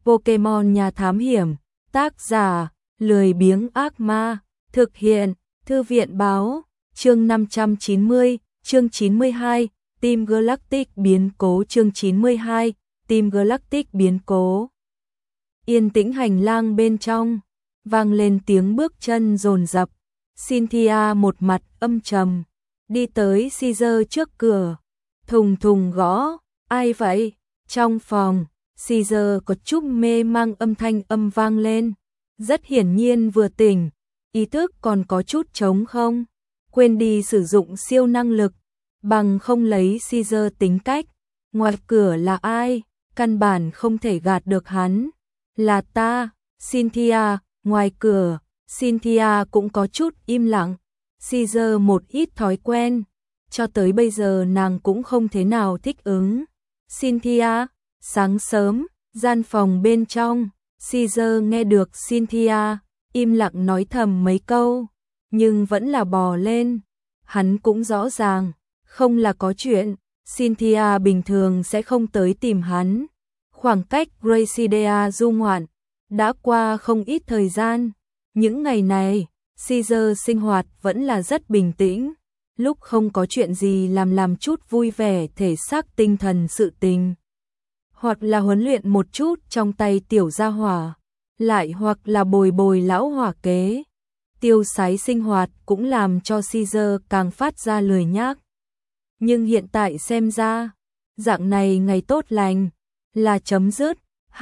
Pokemon nhà thám hiểm, tác giả, lười biếng ác ma, thực hiện, thư viện báo, chương 590, chương 92, Team Galactic biến cố chương 92, Team Galactic biến cố. Yên tĩnh hành lang bên trong, vang lên tiếng bước chân dồn dập. Cynthia một mặt âm trầm, đi tới Caesar trước cửa, thùng thùng gõ, ai vậy? Trong phòng, Caesar có chút mê mang âm vang lên, rất hiển nhiên vừa tỉnh, ý thức còn có chút trống không, quên đi sử dụng siêu năng lực, bằng không lấy Caesar tính cách, ngoài cửa là ai, căn bản không thể gạt được hắn, là ta, Cynthia, ngoài cửa, Cynthia cũng có chút im lặng, Caesar một ít thói quen, cho tới bây giờ nàng cũng không thế nào thích ứng. Cynthia, sáng sớm, gian phòng bên trong, Caesar nghe được Cynthia, im lặng nói thầm mấy câu, nhưng vẫn là bò lên. Hắn cũng rõ ràng, không là có chuyện, Cynthia bình thường sẽ không tới tìm hắn. Khoảng cách Gracidea du ngoạn, đã qua không ít thời gian. Những ngày này, Caesar sinh hoạt vẫn là rất bình tĩnh, lúc không có chuyện gì làm chút vui vẻ thể xác tinh thần sự tình. Hoặc là huấn luyện một chút trong tay tiểu gia hỏa, lại hoặc là bồi lão hỏa kế. Tiêu sái sinh hoạt cũng làm cho Caesar càng phát ra lười nhác. Nhưng hiện tại xem ra, dạng này ngày tốt lành, là chấm dứt.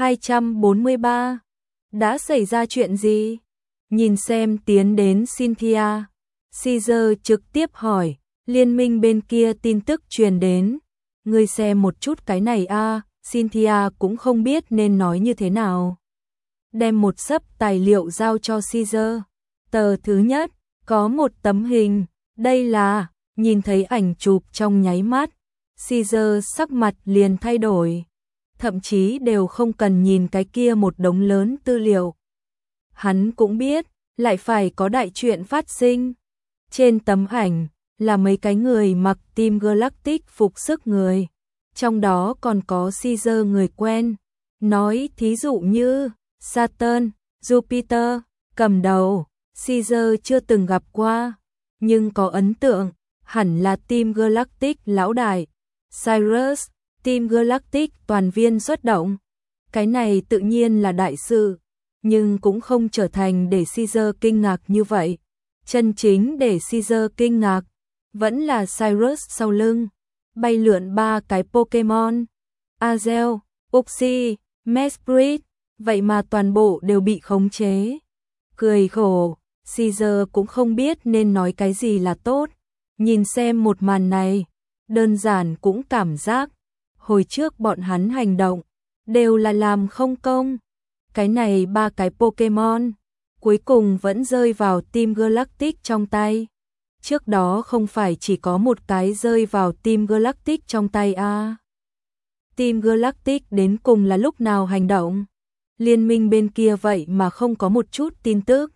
243. Đã xảy ra chuyện gì? Nhìn xem tiến đến Cynthia, Caesar trực tiếp hỏi, liên minh bên kia tin tức truyền đến. Ngươi xem một chút cái này a. Cynthia cũng không biết nên nói như thế nào. Đem một xấp tài liệu giao cho Caesar. Tờ thứ nhất, có một tấm hình, đây là, nhìn thấy ảnh chụp trong nháy mắt. Caesar sắc mặt liền thay đổi. Thậm chí đều không cần nhìn cái kia một đống lớn tư liệu. Hắn cũng biết, lại phải có đại chuyện phát sinh. Trên tấm ảnh, là mấy cái người mặc Team Galactic phục sức người. Trong đó còn có Caesar người quen. Nói thí dụ như, Saturn, Jupiter, cầm đầu, Caesar chưa từng gặp qua. Nhưng có ấn tượng, hẳn là Team Galactic lão đại. Cyrus, Team Galactic toàn viên xuất động. Cái này tự nhiên là đại sự, nhưng cũng không trở thành để Caesar kinh ngạc như vậy. Chân chính để Caesar kinh ngạc, vẫn là Cyrus sau lưng. Bay lượn ba cái Pokemon, Azel, Uxie, Mesprit, vậy mà toàn bộ đều bị khống chế. Cười khổ, Caesar cũng không biết nên nói cái gì là tốt. Nhìn xem một màn này, đơn giản cũng cảm giác, hồi trước bọn hắn hành động, đều là làm không công. Cái này ba cái Pokemon, cuối cùng vẫn rơi vào Team Galactic trong tay. Trước đó không phải chỉ có một cái rơi vào Team Galactic trong tay à. Team Galactic đến cùng là lúc nào hành động? Liên minh bên kia vậy mà không có một chút tin tức.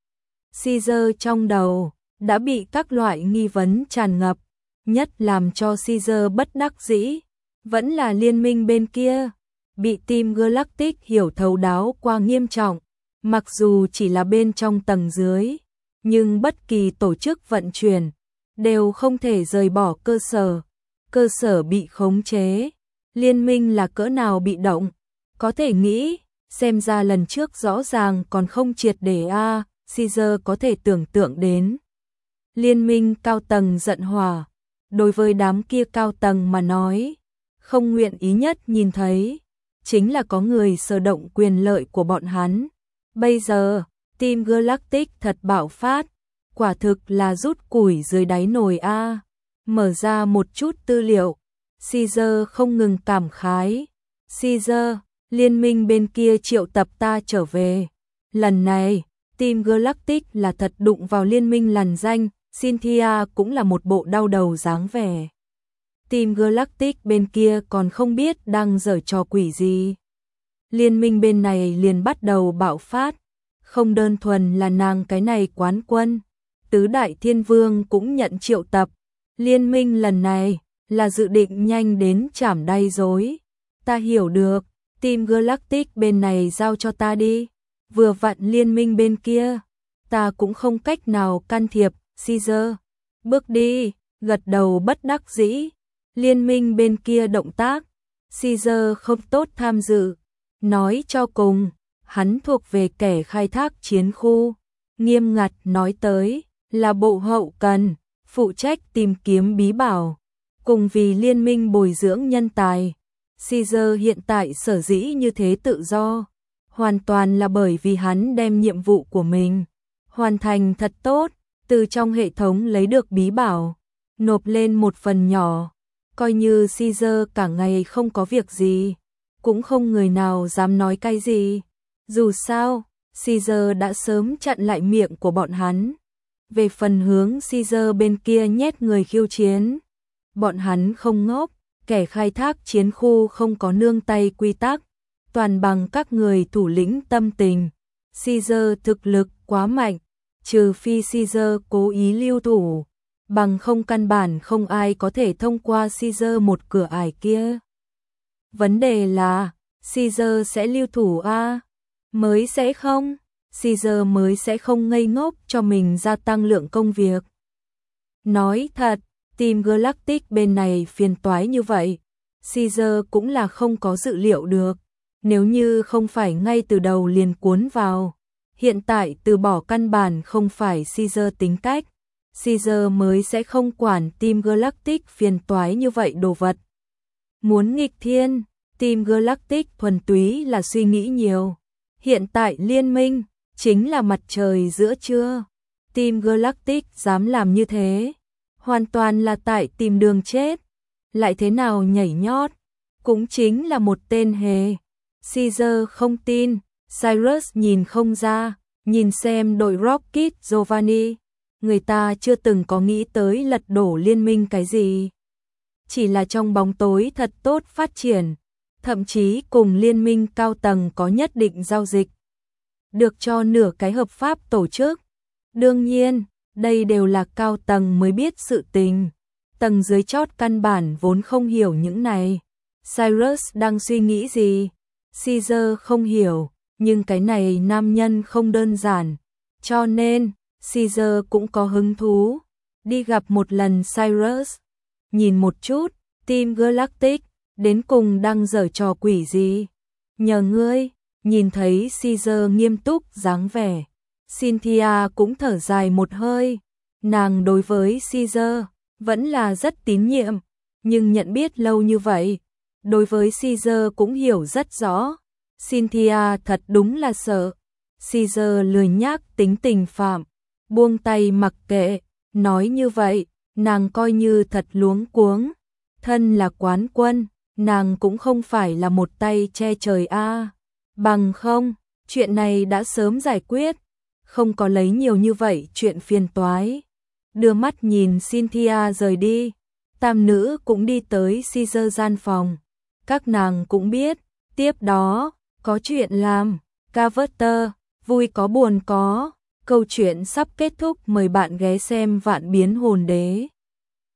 Caesar trong đầu, đã bị các loại nghi vấn tràn ngập. Nhất làm cho Caesar bất đắc dĩ, vẫn là liên minh bên kia. Bị Team Galactic hiểu thấu đáo qua nghiêm trọng. Mặc dù chỉ là bên trong tầng dưới, nhưng bất kỳ tổ chức vận chuyển đều không thể rời bỏ cơ sở. Cơ sở bị khống chế, liên minh là cỡ nào bị động, có thể nghĩ, xem ra lần trước rõ ràng còn không triệt để a. Caesar có thể tưởng tượng đến. Liên minh cao tầng giận hỏa, đối với đám kia cao tầng mà nói, không nguyện ý nhất nhìn thấy, chính là có người sở động quyền lợi của bọn hắn. Bây giờ, Team Galactic thật bạo phát, quả thực là rút củi dưới đáy nồi a. Mở ra một chút tư liệu, Caesar không ngừng cảm khái. Caesar, liên minh bên kia triệu tập ta trở về. Lần này, Team Galactic là thật đụng vào liên minh lằn danh, Cynthia cũng là một bộ đau đầu dáng vẻ. Team Galactic bên kia còn không biết đang giở trò quỷ gì. Liên minh bên này liền bắt đầu bạo phát, không đơn thuần là nàng cái này quán quân, tứ đại thiên vương cũng nhận triệu tập. Liên minh lần này là dự định nhanh đến chảm đay rối. Ta hiểu được, Team Galactic bên này giao cho ta đi. Vừa vặn liên minh bên kia, ta cũng không cách nào can thiệp. Caesar, bước đi, gật đầu bất đắc dĩ. Liên minh bên kia động tác, Caesar không tốt tham dự. Nói cho cùng, hắn thuộc về kẻ khai thác chiến khu. Nghiêm ngặt nói tới, là bộ hậu cần, phụ trách tìm kiếm bí bảo, cùng vì liên minh bồi dưỡng nhân tài. Caesar hiện tại sở dĩ như thế tự do, hoàn toàn là bởi vì hắn đem nhiệm vụ của mình hoàn thành thật tốt, từ trong hệ thống lấy được bí bảo, nộp lên một phần nhỏ. Coi như Caesar cả ngày không có việc gì, cũng không người nào dám nói cái gì. Dù sao, Caesar đã sớm chặn lại miệng của bọn hắn. Về phần hướng Caesar bên kia nhét người khiêu chiến, bọn hắn không ngốc, kẻ khai thác chiến khu không có nương tay quy tắc, toàn bằng các người thủ lĩnh tâm tình. Caesar thực lực quá mạnh, trừ phi Caesar cố ý lưu thủ, bằng không căn bản không ai có thể thông qua Caesar một cửa ải kia. Vấn đề là, Caesar sẽ lưu thủ a? Mới sẽ không, Caesar mới sẽ không ngây ngốc cho mình gia tăng lượng công việc. Nói thật, Team Galactic bên này phiền toái như vậy, Caesar cũng là không có dự liệu được. Nếu như không phải ngay từ đầu liền cuốn vào, hiện tại từ bỏ căn bản không phải Caesar tính cách, Caesar mới sẽ không quản Team Galactic phiền toái như vậy đồ vật. Muốn nghịch thiên, Team Galactic thuần túy là suy nghĩ nhiều. Hiện tại liên minh chính là mặt trời giữa trưa. Team Galactic dám làm như thế, hoàn toàn là tại tìm đường chết. Lại thế nào nhảy nhót, cũng chính là một tên hề. Caesar không tin, Cyrus nhìn không ra, nhìn xem đội Rocket Giovanni, người ta chưa từng có nghĩ tới lật đổ liên minh cái gì. Chỉ là trong bóng tối thật tốt phát triển, thậm chí cùng liên minh cao tầng có nhất định giao dịch, được cho nửa cái hợp pháp tổ chức. Đương nhiên, đây đều là cao tầng mới biết sự tình, tầng dưới chót căn bản vốn không hiểu những này. Cyrus đang suy nghĩ gì? Caesar không hiểu, nhưng cái này nam nhân không đơn giản, cho nên Caesar cũng có hứng thú đi gặp một lần Cyrus, nhìn một chút Team Galactic đến cùng đang giở trò quỷ gì. Nhờ ngươi. Nhìn thấy Caesar nghiêm túc dáng vẻ, Cynthia cũng thở dài một hơi. Nàng đối với Caesar vẫn là rất tín nhiệm, nhưng nhận biết lâu như vậy, đối với Caesar cũng hiểu rất rõ. Cynthia thật đúng là sợ. Caesar lười nhác tính tình phạm, buông tay mặc kệ. Nói như vậy, nàng coi như thật luống cuống. Thân là quán quân, nàng cũng không phải là một tay che trời a. Bằng không, chuyện này đã sớm giải quyết, không có lấy nhiều như vậy chuyện phiền toái. Đưa mắt nhìn Cynthia rời đi, tam nữ cũng đi tới Caesar gian phòng. Các nàng cũng biết, tiếp đó, có chuyện làm. Carver, vui có buồn có, câu chuyện sắp kết thúc, mời bạn ghé xem Vạn Biến Hồn Đế.